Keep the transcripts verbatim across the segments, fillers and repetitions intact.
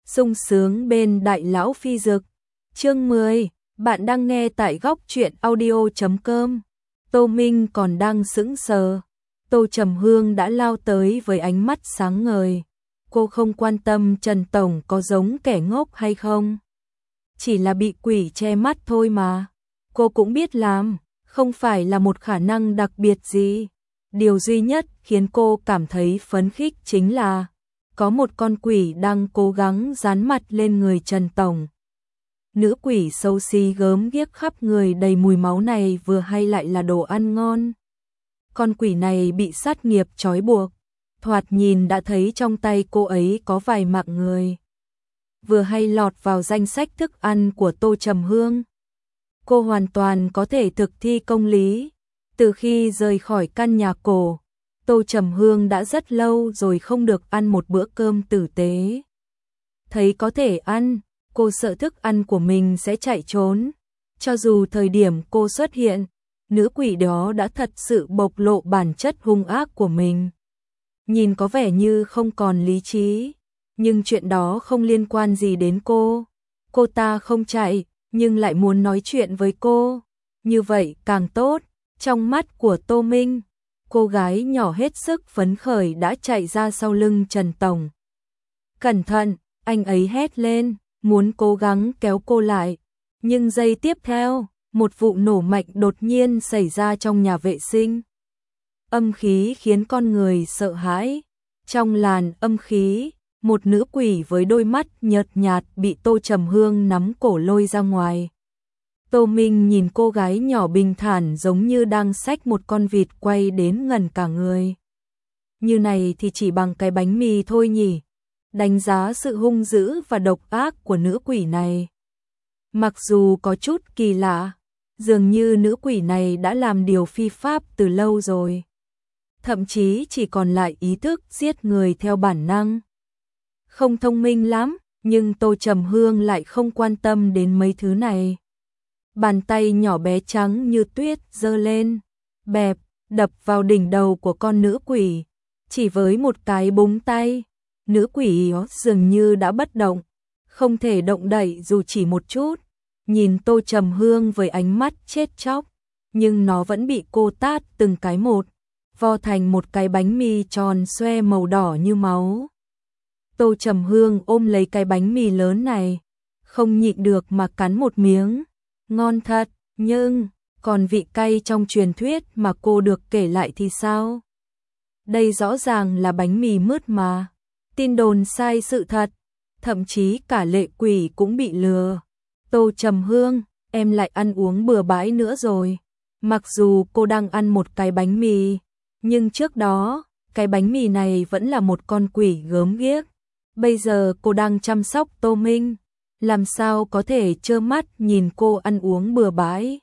sung sướng bên đại lão phi dực. Chương mười, bạn đang nghe tại góc truyện audio chấm com. Tô Minh còn đang sững sờ. Tô Trầm Hương đã lao tới với ánh mắt sáng ngời. Cô không quan tâm Trần Tổng có giống kẻ ngốc hay không. Chỉ là bị quỷ che mắt thôi mà. Cô cũng biết làm, không phải là một khả năng đặc biệt gì. Điều duy nhất khiến cô cảm thấy phấn khích chính là có một con quỷ đang cố gắng dán mặt lên người Trần Tổng. Nữ quỷ xấu xí gớm ghiếc khắp người đầy mùi máu này vừa hay lại là đồ ăn ngon. Con quỷ này bị sát nghiệp trói buộc, thoạt nhìn đã thấy trong tay cô ấy có vài mạng người. Vừa hay lọt vào danh sách thức ăn của Tô Trầm Hương. Cô hoàn toàn có thể thực thi công lý. Từ khi rời khỏi căn nhà cổ, Tô Trầm Hương đã rất lâu rồi không được ăn một bữa cơm tử tế. Thấy có thể ăn, cô sợ thức ăn của mình sẽ chạy trốn. Cho dù thời điểm cô xuất hiện, nữ quỷ đó đã thật sự bộc lộ bản chất hung ác của mình. Nhìn có vẻ như không còn lý trí, nhưng chuyện đó không liên quan gì đến cô. Cô ta không chạy, nhưng lại muốn nói chuyện với cô. Như vậy càng tốt. Trong mắt của Tô Minh, cô gái nhỏ hết sức phấn khởi đã chạy ra sau lưng Trần Tổng. Cẩn thận, anh ấy hét lên, muốn cố gắng kéo cô lại. Nhưng giây tiếp theo, một vụ nổ mạnh đột nhiên xảy ra trong nhà vệ sinh. Âm khí khiến con người sợ hãi. Trong làn âm khí, một nữ quỷ với đôi mắt nhợt nhạt bị Tô Trầm Hương nắm cổ lôi ra ngoài. Tô Minh nhìn cô gái nhỏ bình thản giống như đang xách một con vịt quay đến ngẩn cả người. Như này thì chỉ bằng cái bánh mì thôi nhỉ. Đánh giá sự hung dữ và độc ác của nữ quỷ này. Mặc dù có chút kỳ lạ, dường như nữ quỷ này đã làm điều phi pháp từ lâu rồi. Thậm chí chỉ còn lại ý thức giết người theo bản năng. Không thông minh lắm, nhưng Tô Trầm Hương lại không quan tâm đến mấy thứ này. Bàn tay nhỏ bé trắng như tuyết giơ lên, bẹp, đập vào đỉnh đầu của con nữ quỷ. Chỉ với một cái búng tay, nữ quỷ dường như đã bất động, không thể động đậy dù chỉ một chút. Nhìn Tô Trầm Hương với ánh mắt chết chóc, nhưng nó vẫn bị cô tát từng cái một, vo thành một cái bánh mì tròn xoe màu đỏ như máu. Tô Trầm Hương ôm lấy cái bánh mì lớn này, không nhịn được mà cắn một miếng. Ngon thật, nhưng còn vị cay trong truyền thuyết mà cô được kể lại thì sao? Đây rõ ràng là bánh mì mứt mà. Tin đồn sai sự thật, thậm chí cả lệ quỷ cũng bị lừa. Tô Trầm Hương, em lại ăn uống bừa bãi nữa rồi. Mặc dù cô đang ăn một cái bánh mì, nhưng trước đó, cái bánh mì này vẫn là một con quỷ gớm ghiếc. Bây giờ cô đang chăm sóc Tô Minh, làm sao có thể trơ mắt nhìn cô ăn uống bừa bãi.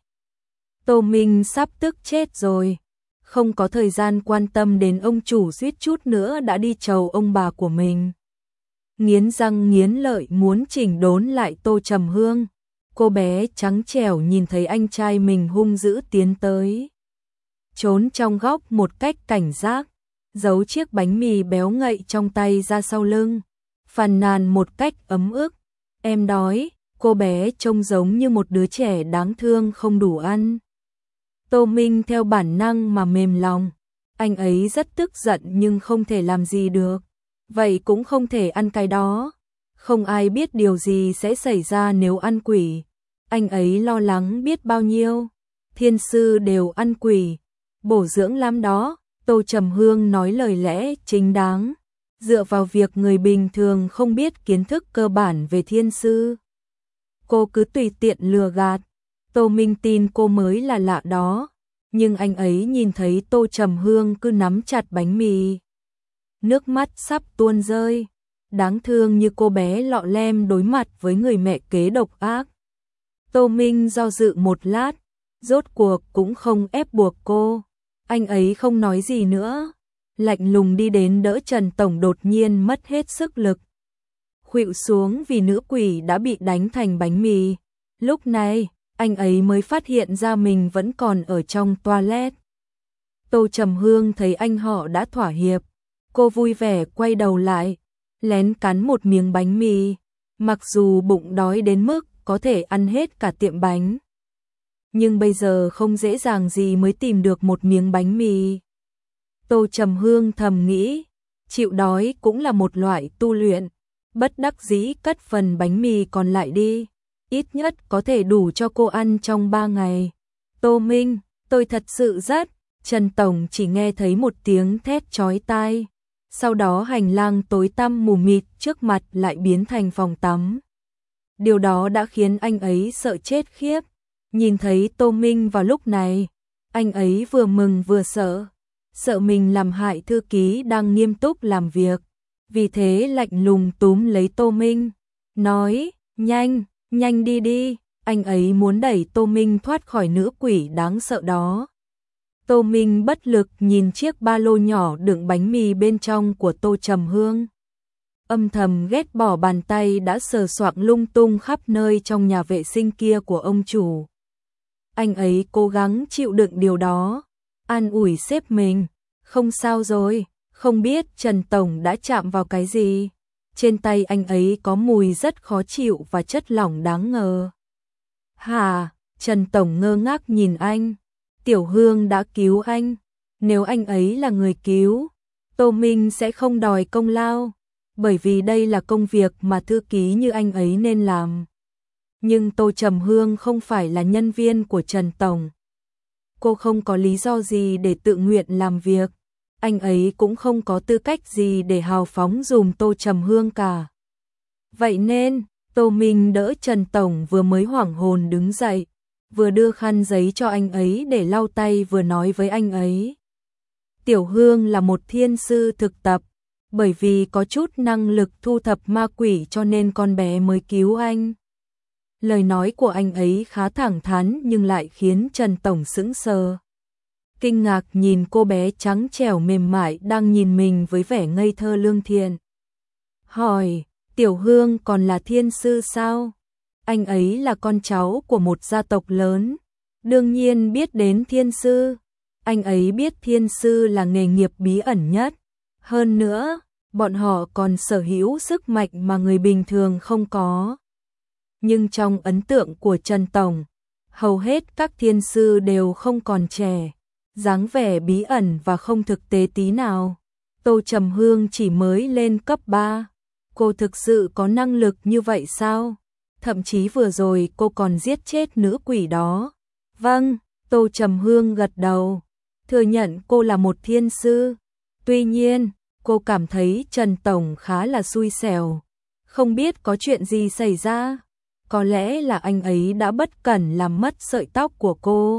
Tô Minh sắp tức chết rồi, không có thời gian quan tâm đến ông chủ suýt chút nữa đã đi chầu ông bà của mình. Nghiến răng nghiến lợi muốn chỉnh đốn lại Tô Trầm Hương. Cô bé trắng trẻo nhìn thấy anh trai mình hung dữ tiến tới. Trốn trong góc một cách cảnh giác, giấu chiếc bánh mì béo ngậy trong tay ra sau lưng, phàn nàn một cách ấm ức. Em đói, cô bé trông giống như một đứa trẻ đáng thương không đủ ăn. Tô Minh theo bản năng mà mềm lòng. Anh ấy rất tức giận nhưng không thể làm gì được. Vậy cũng không thể ăn cái đó. Không ai biết điều gì sẽ xảy ra nếu ăn quỷ. Anh ấy lo lắng biết bao nhiêu. Thiên sư đều ăn quỷ, bổ dưỡng lắm đó. Tô Trầm Hương nói lời lẽ chính đáng, dựa vào việc người bình thường không biết kiến thức cơ bản về thiên sư. Cô cứ tùy tiện lừa gạt. Tô Minh tin cô mới là lạ đó, nhưng anh ấy nhìn thấy Tô Trầm Hương cứ nắm chặt bánh mì. Nước mắt sắp tuôn rơi. Đáng thương như cô bé lọ lem đối mặt với người mẹ kế độc ác. Tô Minh do dự một lát, rốt cuộc cũng không ép buộc cô. Anh ấy không nói gì nữa, lạnh lùng đi đến đỡ Trần Tổng đột nhiên mất hết sức lực. Khuỵu xuống vì nữ quỷ đã bị đánh thành bánh mì. Lúc này, anh ấy mới phát hiện ra mình vẫn còn ở trong toilet. Tô Trầm Hương thấy anh họ đã thỏa hiệp. Cô vui vẻ quay đầu lại, lén cắn một miếng bánh mì, Mặc dù bụng đói đến mức có thể ăn hết cả tiệm bánh, nhưng bây giờ không dễ dàng gì mới tìm được một miếng bánh mì. Tô Trầm Hương thầm nghĩ, chịu đói cũng là một loại tu luyện, bất đắc dĩ cất phần bánh mì còn lại đi, ít nhất có thể đủ cho cô ăn trong ba ngày. Tô Minh, tôi thật sự rất, Trần Tổng chỉ nghe thấy một tiếng thét chói tai, sau đó hành lang tối tăm mù mịt trước mặt lại biến thành phòng tắm. Điều đó đã khiến anh ấy sợ chết khiếp. Nhìn thấy Tô Minh vào lúc này, anh ấy vừa mừng vừa sợ, sợ mình làm hại thư ký đang nghiêm túc làm việc. Vì thế lạnh lùng túm lấy Tô Minh, nói, nhanh, nhanh đi đi, anh ấy muốn đẩy Tô Minh thoát khỏi nữ quỷ đáng sợ đó. Tô Minh bất lực nhìn chiếc ba lô nhỏ đựng bánh mì bên trong của Tô Trầm Hương. Âm thầm ghét bỏ bàn tay đã sờ soạng lung tung khắp nơi trong nhà vệ sinh kia của ông chủ. Anh ấy cố gắng chịu đựng điều đó, an ủi sếp mình, không sao rồi, không biết Trần Tổng đã chạm vào cái gì. Trên tay anh ấy có mùi rất khó chịu và chất lỏng đáng ngờ. Hả? Trần Tổng ngơ ngác nhìn anh. Tiểu Hương đã cứu anh. Nếu anh ấy là người cứu, Tô Minh sẽ không đòi công lao, bởi vì đây là công việc mà thư ký như anh ấy nên làm. Nhưng Tô Trầm Hương không phải là nhân viên của Trần Tổng. Cô không có lý do gì để tự nguyện làm việc. Anh ấy cũng không có tư cách gì để hào phóng dùm Tô Trầm Hương cả. Vậy nên, Tô Minh đỡ Trần Tổng vừa mới hoảng hồn đứng dậy, vừa đưa khăn giấy cho anh ấy để lau tay vừa nói với anh ấy. Tiểu Hương là một thiên sư thực tập, bởi vì có chút năng lực thu thập ma quỷ cho nên con bé mới cứu anh. Lời nói của anh ấy khá thẳng thắn nhưng lại khiến Trần Tổng sững sờ. Kinh ngạc nhìn cô bé trắng trẻo mềm mại đang nhìn mình với vẻ ngây thơ lương thiện. Hỏi, Tiểu Hương còn là thiên sư sao? Anh ấy là con cháu của một gia tộc lớn, đương nhiên biết đến thiên sư. Anh ấy biết thiên sư là nghề nghiệp bí ẩn nhất. Hơn nữa, bọn họ còn sở hữu sức mạnh mà người bình thường không có. Nhưng trong ấn tượng của Trần Tổng, hầu hết các thiên sư đều không còn trẻ, dáng vẻ bí ẩn và không thực tế tí nào. Tô Trầm Hương chỉ mới lên cấp ba. Cô thực sự có năng lực như vậy sao? Thậm chí vừa rồi cô còn giết chết nữ quỷ đó. Vâng, Tô Trầm Hương gật đầu, thừa nhận cô là một thiên sư. Tuy nhiên, cô cảm thấy Trần Tổng khá là xui xẻo. Không biết có chuyện gì xảy ra. Có lẽ là anh ấy đã bất cẩn làm mất sợi tóc của cô.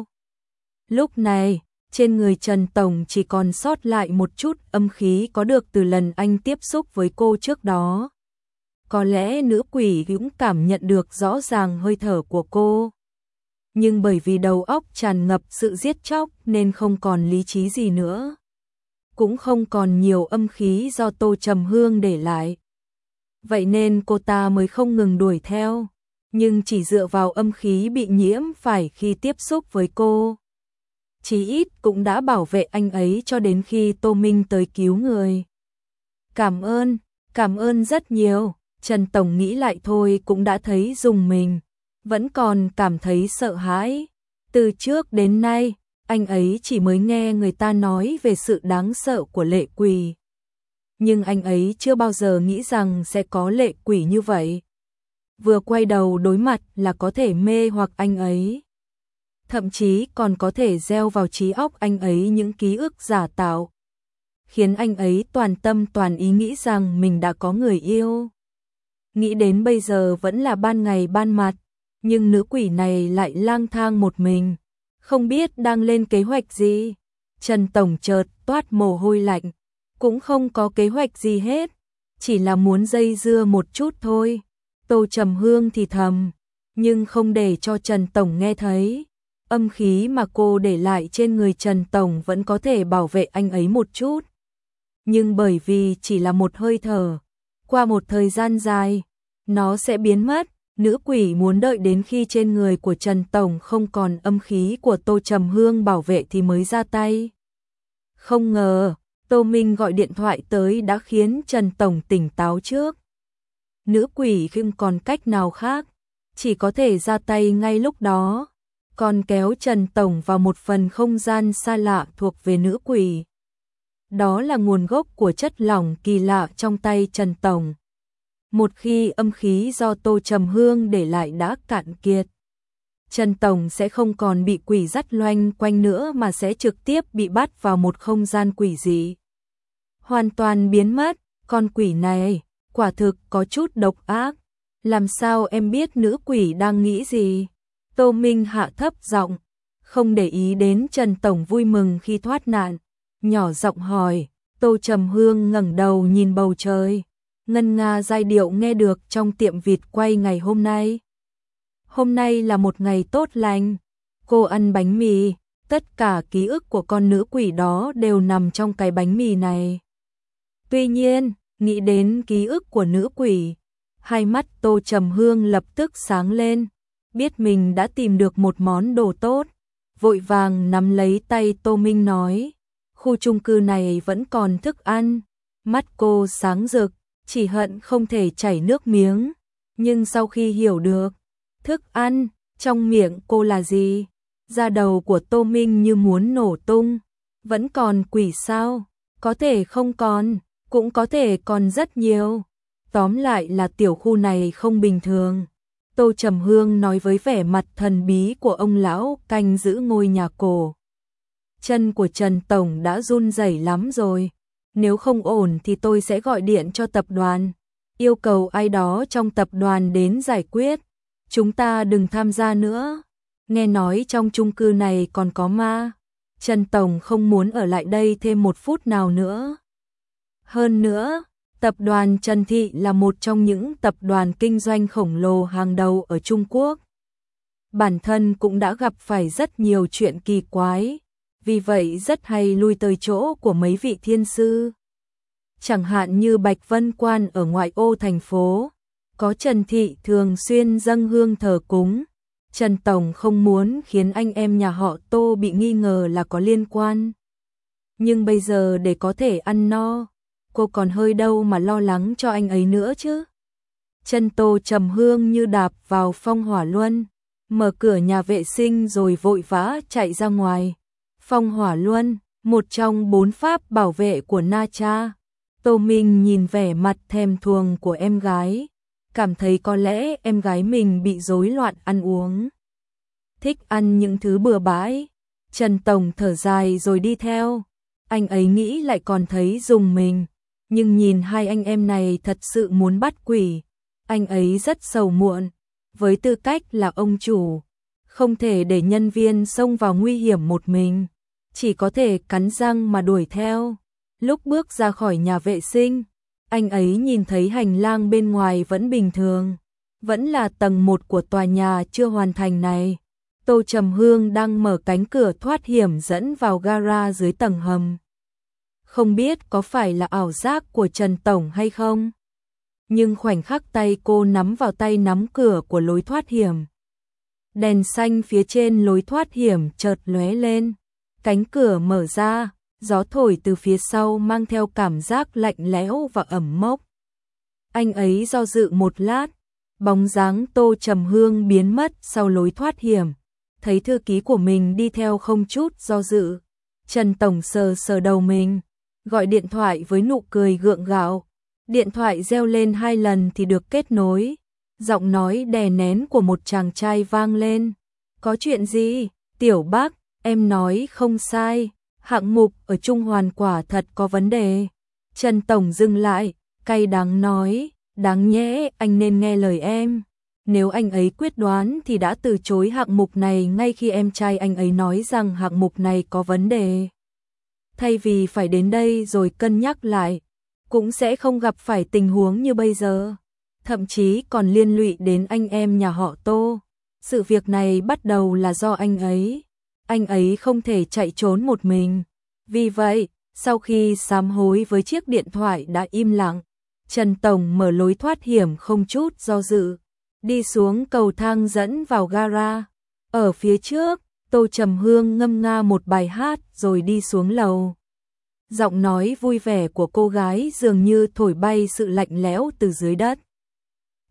Lúc này, trên người Trần Tổng chỉ còn sót lại một chút âm khí có được từ lần anh tiếp xúc với cô trước đó. Có lẽ nữ quỷ cũng cảm nhận được rõ ràng hơi thở của cô. Nhưng bởi vì đầu óc tràn ngập sự giết chóc nên không còn lý trí gì nữa. Cũng không còn nhiều âm khí do Tô Trầm Hương để lại. Vậy nên cô ta mới không ngừng đuổi theo. Nhưng chỉ dựa vào âm khí bị nhiễm phải khi tiếp xúc với cô, chí ít cũng đã bảo vệ anh ấy cho đến khi Tô Minh tới cứu người. Cảm ơn, cảm ơn rất nhiều. Trần Tổng nghĩ lại thôi cũng đã thấy rùng mình, vẫn còn cảm thấy sợ hãi. Từ trước đến nay, anh ấy chỉ mới nghe người ta nói về sự đáng sợ của lệ quỷ. Nhưng anh ấy chưa bao giờ nghĩ rằng sẽ có lệ quỷ như vậy. Vừa quay đầu đối mặt là có thể mê hoặc anh ấy. Thậm chí còn có thể gieo vào trí óc anh ấy những ký ức giả tạo, khiến anh ấy toàn tâm toàn ý nghĩ rằng mình đã có người yêu. Nghĩ đến bây giờ vẫn là ban ngày ban mặt, nhưng nữ quỷ này lại lang thang một mình, không biết đang lên kế hoạch gì. Trần Tổng chợt toát mồ hôi lạnh, cũng không có kế hoạch gì hết, chỉ là muốn dây dưa một chút thôi. Tô Trầm Hương thì thầm, nhưng không để cho Trần Tổng nghe thấy. Âm khí mà cô để lại trên người Trần Tổng vẫn có thể bảo vệ anh ấy một chút. Nhưng bởi vì chỉ là một hơi thở, qua một thời gian dài, nó sẽ biến mất. Nữ quỷ muốn đợi đến khi trên người của Trần Tổng không còn âm khí của Tô Trầm Hương bảo vệ thì mới ra tay. Không ngờ, Tô Minh gọi điện thoại tới đã khiến Trần Tổng tỉnh táo trước. nữ quỷ không còn cách nào khác, chỉ có thể ra tay ngay lúc đó, còn kéo Trần Tổng vào một phần không gian xa lạ thuộc về nữ quỷ. Đó là nguồn gốc của chất lỏng kỳ lạ trong tay Trần Tổng. Một khi âm khí do Tô Trầm Hương để lại đã cạn kiệt, Trần Tổng sẽ không còn bị quỷ dắt loanh quanh nữa mà sẽ trực tiếp bị bắt vào một không gian quỷ dị. Hoàn toàn biến mất, con quỷ này, quả thực có chút độc ác. Làm sao em biết nữ quỷ đang nghĩ gì? Tô Minh hạ thấp giọng, không để ý đến Trần Tổng vui mừng khi thoát nạn, nhỏ giọng hỏi. Tô Trầm Hương ngẩng đầu nhìn bầu trời, ngân nga giai điệu nghe được trong tiệm vịt quay ngày hôm nay. Hôm nay là một ngày tốt lành, cô ăn bánh mì, tất cả ký ức của con nữ quỷ đó đều nằm trong cái bánh mì này. Tuy nhiên, nghĩ đến ký ức của nữ quỷ, hai mắt Tô Trầm Hương lập tức sáng lên, biết mình đã tìm được một món đồ tốt, vội vàng nắm lấy tay Tô Minh nói, khu chung cư này vẫn còn thức ăn. Mắt cô sáng rực, chỉ hận không thể chảy nước miếng, nhưng sau khi hiểu được thức ăn trong miệng cô là gì, da đầu của Tô Minh như muốn nổ tung. Vẫn còn quỷ sao? Có thể không còn, cũng có thể còn rất nhiều. Tóm lại là tiểu khu này không bình thường. Tô Trầm Hương nói với vẻ mặt thần bí của ông lão canh giữ ngôi nhà cổ. Chân của Trần Tổng đã run rẩy lắm rồi. Nếu không ổn thì tôi sẽ gọi điện cho tập đoàn, yêu cầu ai đó trong tập đoàn đến giải quyết. Chúng ta đừng tham gia nữa. Nghe nói trong chung cư này còn có ma. Trần Tổng không muốn ở lại đây thêm một phút nào nữa. Hơn nữa, tập đoàn Trần Thị là một trong những tập đoàn kinh doanh khổng lồ hàng đầu ở Trung Quốc. Bản thân cũng đã gặp phải rất nhiều chuyện kỳ quái, vì vậy rất hay lui tới chỗ của mấy vị thiên sư. Chẳng hạn như Bạch Vân Quan ở ngoại ô thành phố, có Trần Thị thường xuyên dâng hương thờ cúng. Trần Tổng không muốn khiến anh em nhà họ Tô bị nghi ngờ là có liên quan. Nhưng bây giờ để có thể ăn no, cô còn hơi đâu mà lo lắng cho anh ấy nữa chứ. Chân Tô Trầm Hương như đạp vào phong hỏa luân, mở cửa nhà vệ sinh rồi vội vã chạy ra ngoài. Phong hỏa luân, một trong bốn pháp bảo vệ của Na Cha. Tô Minh nhìn vẻ mặt thèm thuồng của em gái, cảm thấy có lẽ em gái mình bị rối loạn ăn uống, thích ăn những thứ bừa bãi. Trần Tổng thở dài rồi đi theo. Anh ấy nghĩ lại còn thấy rùng mình, nhưng nhìn hai anh em này thật sự muốn bắt quỷ. Anh ấy rất sầu muộn, với tư cách là ông chủ, không thể để nhân viên xông vào nguy hiểm một mình, chỉ có thể cắn răng mà đuổi theo. Lúc bước ra khỏi nhà vệ sinh, anh ấy nhìn thấy hành lang bên ngoài vẫn bình thường, vẫn là tầng một của tòa nhà chưa hoàn thành này. Tô Trầm Hương đang mở cánh cửa thoát hiểm dẫn vào gara dưới tầng hầm. Không biết có phải là ảo giác của Trần Tổng hay không, nhưng khoảnh khắc tay cô nắm vào tay nắm cửa của lối thoát hiểm, đèn xanh phía trên lối thoát hiểm chợt lóe lên, cánh cửa mở ra, gió thổi từ phía sau mang theo cảm giác lạnh lẽo và ẩm mốc. Anh ấy do dự một lát, bóng dáng Tô Trầm Hương biến mất sau lối thoát hiểm, thấy thư ký của mình đi theo không chút do dự. Trần Tổng sờ sờ đầu mình, gọi điện thoại với nụ cười gượng gạo. Điện thoại reo lên hai lần thì được kết nối. Giọng nói đè nén của một chàng trai vang lên. Có chuyện gì? Tiểu Bác, em nói không sai. Hạng mục ở Trung Hoàn quả thật có vấn đề. Trần Tổng dừng lại, cay đắng nói, đáng nhẽ anh nên nghe lời em. Nếu anh ấy quyết đoán thì đã từ chối hạng mục này ngay khi em trai anh ấy nói rằng hạng mục này có vấn đề. Thay vì phải đến đây rồi cân nhắc lại, cũng sẽ không gặp phải tình huống như bây giờ. Thậm chí còn liên lụy đến anh em nhà họ Tô. Sự việc này bắt đầu là do anh ấy. Anh ấy không thể chạy trốn một mình. Vì vậy, sau khi sám hối với chiếc điện thoại đã im lặng, Trần Tổng mở lối thoát hiểm không chút do dự, đi xuống cầu thang dẫn vào gara. Ở phía trước, Tô Trầm Hương ngâm nga một bài hát rồi đi xuống lầu. Giọng nói vui vẻ của cô gái dường như thổi bay sự lạnh lẽo từ dưới đất.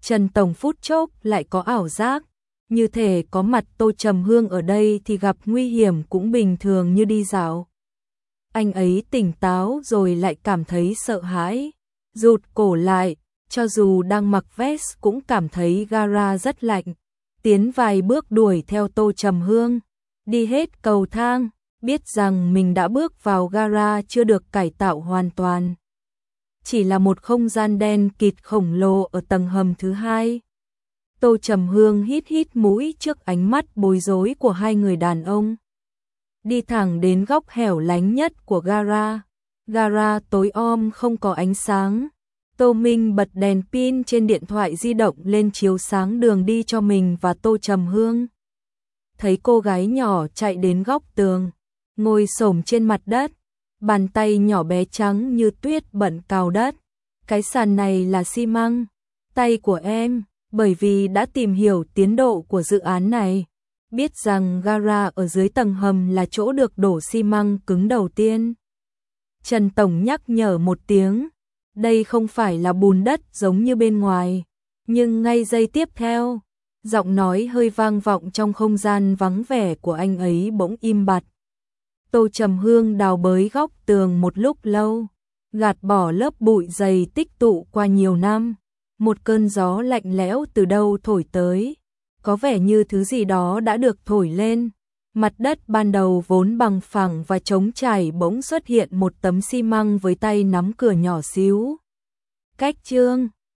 Trần Tổng phút chốc lại có ảo giác, như thể có mặt Tô Trầm Hương ở đây thì gặp nguy hiểm cũng bình thường như đi dạo. Anh ấy tỉnh táo rồi lại cảm thấy sợ hãi, rụt cổ lại, cho dù đang mặc vest cũng cảm thấy gara rất lạnh. Tiến vài bước đuổi theo Tô Trầm Hương, đi hết cầu thang, biết rằng mình đã bước vào gara chưa được cải tạo hoàn toàn. Chỉ là một không gian đen kịt khổng lồ ở tầng hầm thứ hai. Tô Trầm Hương hít hít mũi trước ánh mắt bối rối của hai người đàn ông. Đi thẳng đến góc hẻo lánh nhất của gara. Gara tối om không có ánh sáng. Tô Minh bật đèn pin trên điện thoại di động lên chiếu sáng đường đi cho mình và Tô Trầm Hương. Thấy cô gái nhỏ chạy đến góc tường, ngồi xổm trên mặt đất, bàn tay nhỏ bé trắng như tuyết bận cào đất. Cái sàn này là xi măng, tay của em, bởi vì đã tìm hiểu tiến độ của dự án này, biết rằng gara ở dưới tầng hầm là chỗ được đổ xi măng cứng đầu tiên. Trần Tổng nhắc nhở một tiếng, đây không phải là bùn đất giống như bên ngoài, nhưng ngay giây tiếp theo, giọng nói hơi vang vọng trong không gian vắng vẻ của anh ấy bỗng im bặt. Tô Trầm Hương đào bới góc tường một lúc lâu, gạt bỏ lớp bụi dày tích tụ qua nhiều năm. Một cơn gió lạnh lẽo từ đâu thổi tới, có vẻ như thứ gì đó đã được thổi lên. Mặt đất ban đầu vốn bằng phẳng và trống trải bỗng xuất hiện một tấm xi măng với tay nắm cửa nhỏ xíu. Cách trương